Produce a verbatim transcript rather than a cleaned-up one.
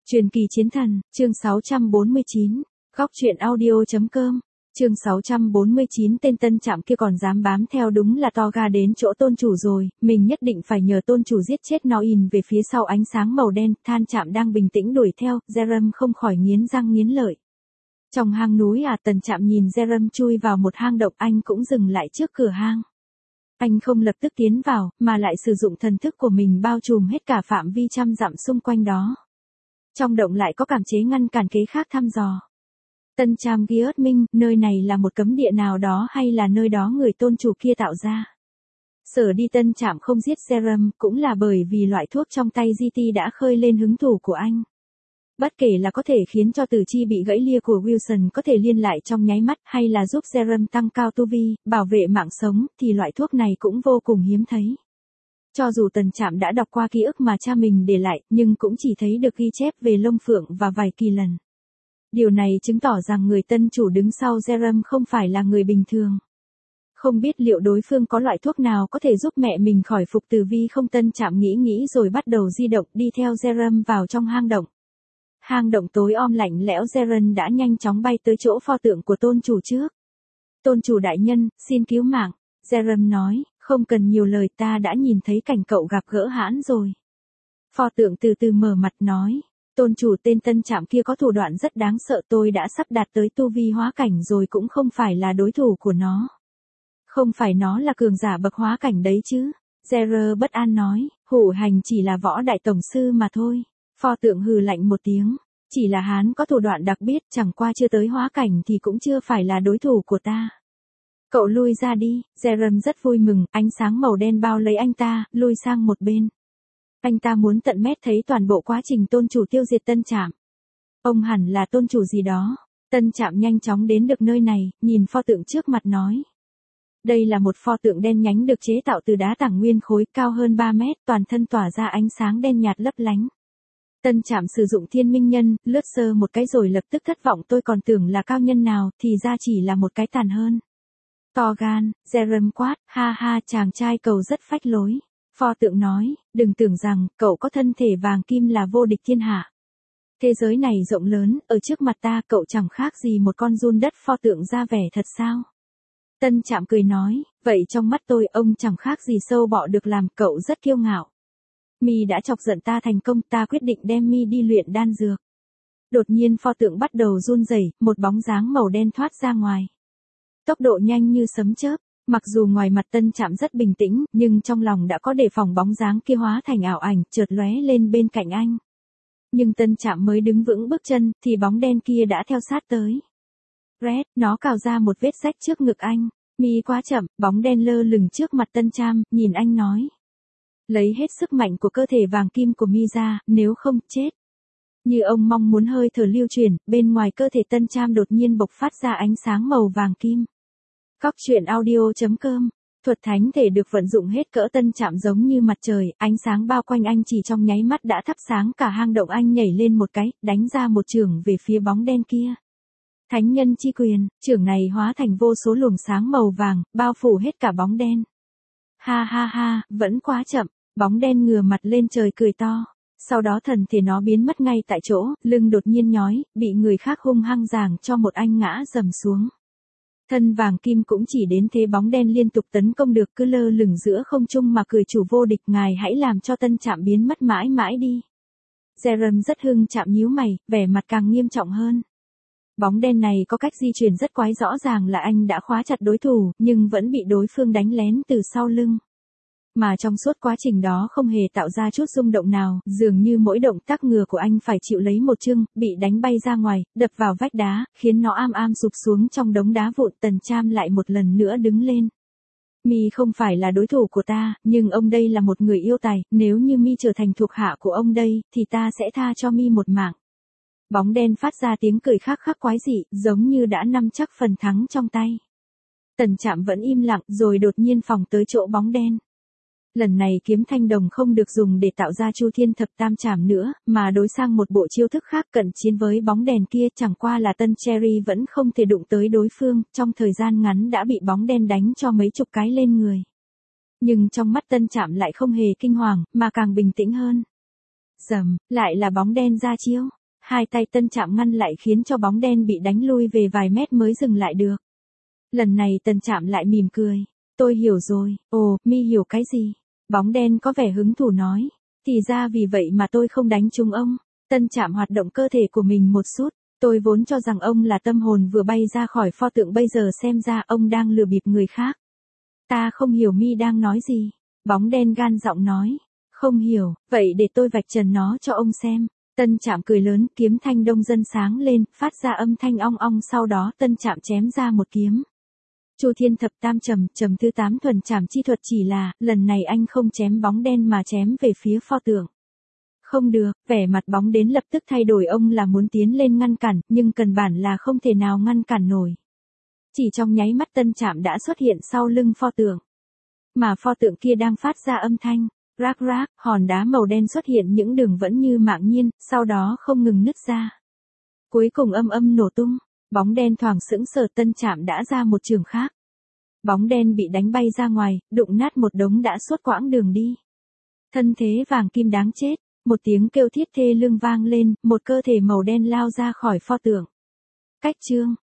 Truyền kỳ chiến thần, chương sáu trăm bốn mươi chín, góc truyện audio chấm com, chương sáu trăm bốn mươi chín tên Tân Trạm kia còn dám bám theo, đúng là to ga đến chỗ tôn chủ rồi, mình nhất định phải nhờ tôn chủ giết chết nó. In về phía sau ánh sáng màu đen, Than Trạm đang bình tĩnh đuổi theo, Jerem không khỏi nghiến răng nghiến lợi. Trong hang núi à, Tần Trạm nhìn Jerem chui vào một hang động, anh cũng dừng lại trước cửa hang. Anh không lập tức tiến vào, mà lại sử dụng thần thức của mình bao trùm hết cả phạm vi trăm dặm xung quanh đó. Trong động lại có cảm chế ngăn cản kế khác thăm dò. Tân Trạm ghi ớt minh, nơi này là một cấm địa nào đó hay là nơi đó người tôn chủ kia tạo ra. Sở đi Tân Trạm không giết Jerem cũng là bởi vì loại thuốc trong tay giê tê đã khơi lên hứng thú của anh. Bất kể là có thể khiến cho tử chi bị gãy lia của Wilson có thể liên lại trong nháy mắt, hay là giúp Jerem tăng cao tu vi, bảo vệ mạng sống, thì loại thuốc này cũng vô cùng hiếm thấy. Cho dù Tần Trạm đã đọc qua ký ức mà cha mình để lại, nhưng cũng chỉ thấy được ghi chép về Long Phượng và vài kỳ lần. Điều này chứng tỏ rằng người tân chủ đứng sau Jerem không phải là người bình thường. Không biết liệu đối phương có loại thuốc nào có thể giúp mẹ mình khỏi phục từ vi không. Tân Trạm nghĩ nghĩ rồi bắt đầu di động đi theo Jerem vào trong hang động. Hang động tối om lạnh lẽo, Jerem đã nhanh chóng bay tới chỗ pho tượng của tôn chủ trước. Tôn chủ đại nhân, xin cứu mạng, Jerem nói, không cần nhiều lời, ta đã nhìn thấy cảnh cậu gặp gỡ hãn rồi. Pho tượng từ từ mở mặt nói, tôn chủ tên Tân Trạm kia có thủ đoạn rất đáng sợ, tôi đã sắp đạt tới tu vi hóa cảnh rồi cũng không phải là đối thủ của nó. Không phải nó là cường giả bậc hóa cảnh đấy chứ, Jerem bất an nói, hủ hành chỉ là võ đại tổng sư mà thôi. Pho tượng hừ lạnh một tiếng, chỉ là hắn có thủ đoạn đặc biệt, chẳng qua chưa tới hóa cảnh thì cũng chưa phải là đối thủ của ta. Cậu lui ra đi, Jerem rất vui mừng, ánh sáng màu đen bao lấy anh ta, lui sang một bên. Anh ta muốn tận mắt thấy toàn bộ quá trình tôn chủ tiêu diệt Tân Trạm. Ông hẳn là tôn chủ gì đó. Tân Trạm nhanh chóng đến được nơi này, nhìn pho tượng trước mặt nói. Đây là một pho tượng đen nhánh được chế tạo từ đá tảng nguyên khối, cao hơn ba mét, toàn thân tỏa ra ánh sáng đen nhạt lấp lánh. Tân Trạm sử dụng thiên minh nhân, lướt sơ một cái rồi lập tức thất vọng, tôi còn tưởng là cao nhân nào, thì ra chỉ là một cái tàn hơn. To gan, Jerem quát, ha ha, chàng trai cầu rất phách lối. Pho tượng nói, đừng tưởng rằng, cậu có thân thể vàng kim là vô địch thiên hạ. Thế giới này rộng lớn, ở trước mặt ta cậu chẳng khác gì một con giun đất. Pho tượng ra vẻ thật sao? Tân Trạm cười nói, vậy trong mắt tôi ông chẳng khác gì sâu bọ được làm, cậu rất kiêu ngạo. Mi đã chọc giận ta thành công, ta quyết định đem Mi đi luyện đan dược. Đột nhiên pho tượng bắt đầu run rẩy, một bóng dáng màu đen thoát ra ngoài. Tốc độ nhanh như sấm chớp, mặc dù ngoài mặt Tân Trạm rất bình tĩnh, nhưng trong lòng đã có đề phòng bóng dáng kia hóa thành ảo ảnh, chợt lóe lên bên cạnh anh. Nhưng Tân Trạm mới đứng vững bước chân, thì bóng đen kia đã theo sát tới. Red, nó cào ra một vết rách trước ngực anh. Mi quá chậm, bóng đen lơ lửng trước mặt Tân Trạm, nhìn anh nói. Lấy hết sức mạnh của cơ thể vàng kim của Mi ra, nếu không, chết. Như ông mong muốn hơi thở lưu truyền, bên ngoài cơ thể Tân Trạm đột nhiên bộc phát ra ánh sáng màu vàng kim. Góc truyện audio chấm com, thuật thánh thể được vận dụng hết cỡ. Tân Trạm giống như mặt trời, ánh sáng bao quanh anh chỉ trong nháy mắt đã thắp sáng cả hang động. Anh nhảy lên một cái, đánh ra một chưởng về phía bóng đen kia. Thánh nhân chi quyền, chưởng này hóa thành vô số luồng sáng màu vàng, bao phủ hết cả bóng đen. Ha ha ha, vẫn quá chậm. Bóng đen ngửa mặt lên trời cười to. Sau đó thần thể nó biến mất ngay tại chỗ, lưng đột nhiên nhói, bị người khác hung hăng giằng cho một anh ngã dầm xuống. Thân vàng kim cũng chỉ đến thế, bóng đen liên tục tấn công được, cứ lơ lửng giữa không trung mà cười, chủ vô địch, ngài hãy làm cho Tân Trạm biến mất mãi mãi đi. Jerem rất hưng Trạm nhíu mày, vẻ mặt càng nghiêm trọng hơn. Bóng đen này có cách di chuyển rất quái, rõ ràng là anh đã khóa chặt đối thủ, nhưng vẫn bị đối phương đánh lén từ sau lưng. Mà trong suốt quá trình đó không hề tạo ra chút rung động nào, dường như mỗi động tác ngừa của anh phải chịu lấy một chưng, bị đánh bay ra ngoài, đập vào vách đá, khiến nó am am sụp xuống trong đống đá vụn. Tần Trạm lại một lần nữa đứng lên. Mi không phải là đối thủ của ta, nhưng ông đây là một người yêu tài, nếu như Mi trở thành thuộc hạ của ông đây, thì ta sẽ tha cho Mi một mạng. Bóng đen phát ra tiếng cười khắc khắc quái dị, giống như đã nắm chắc phần thắng trong tay. Tần Trạm vẫn im lặng, rồi đột nhiên phóng tới chỗ bóng đen. Lần này kiếm thanh đồng không được dùng để tạo ra Chu Thiên Thập Tam Trảm nữa, mà đối sang một bộ chiêu thức khác cận chiến với bóng đèn kia. Chẳng qua là Tân Cherry vẫn không thể đụng tới đối phương, trong thời gian ngắn đã bị bóng đen đánh cho mấy chục cái lên người. Nhưng trong mắt Tân Trạm lại không hề kinh hoàng, mà càng bình tĩnh hơn. Rầm, lại là bóng đen ra chiêu. Hai tay Tân Trạm ngăn lại khiến cho bóng đen bị đánh lui về vài mét mới dừng lại được. Lần này Tân Trạm lại mỉm cười. Tôi hiểu rồi. Ồ, mi hiểu cái gì? Bóng đen có vẻ hứng thú nói. Thì ra vì vậy mà tôi không đánh trúng ông. Tân Trạm hoạt động cơ thể của mình một chút. Tôi vốn cho rằng ông là tâm hồn vừa bay ra khỏi pho tượng, bây giờ xem ra ông đang lừa bịp người khác. Ta không hiểu mi đang nói gì. Bóng đen gan giọng nói. Không hiểu, vậy để tôi vạch trần nó cho ông xem. Tân Trạm cười lớn, kiếm thanh đông dân sáng lên, phát ra âm thanh ong ong, sau đó Tân Trạm chém ra một kiếm. Chu Thiên thập tam trầm, trầm thứ tám thuần trảm chi thuật, chỉ là, lần này anh không chém bóng đen mà chém về phía pho tượng. Không được, vẻ mặt bóng đến lập tức thay đổi, ông là muốn tiến lên ngăn cản, nhưng cần bản là không thể nào ngăn cản nổi. Chỉ trong nháy mắt Tân Trạm đã xuất hiện sau lưng pho tượng. Mà pho tượng kia đang phát ra âm thanh. Rác rác, hòn đá màu đen xuất hiện những đường vẫn như mạng nhiên, sau đó không ngừng nứt ra. Cuối cùng âm âm nổ tung, bóng đen thoảng sững sờ, Tân Trạm đã ra một trường khác. Bóng đen bị đánh bay ra ngoài, đụng nát một đống đã suốt quãng đường đi. Thân thế vàng kim đáng chết, một tiếng kêu thiết thê lương vang lên, một cơ thể màu đen lao ra khỏi pho tượng. Cách chương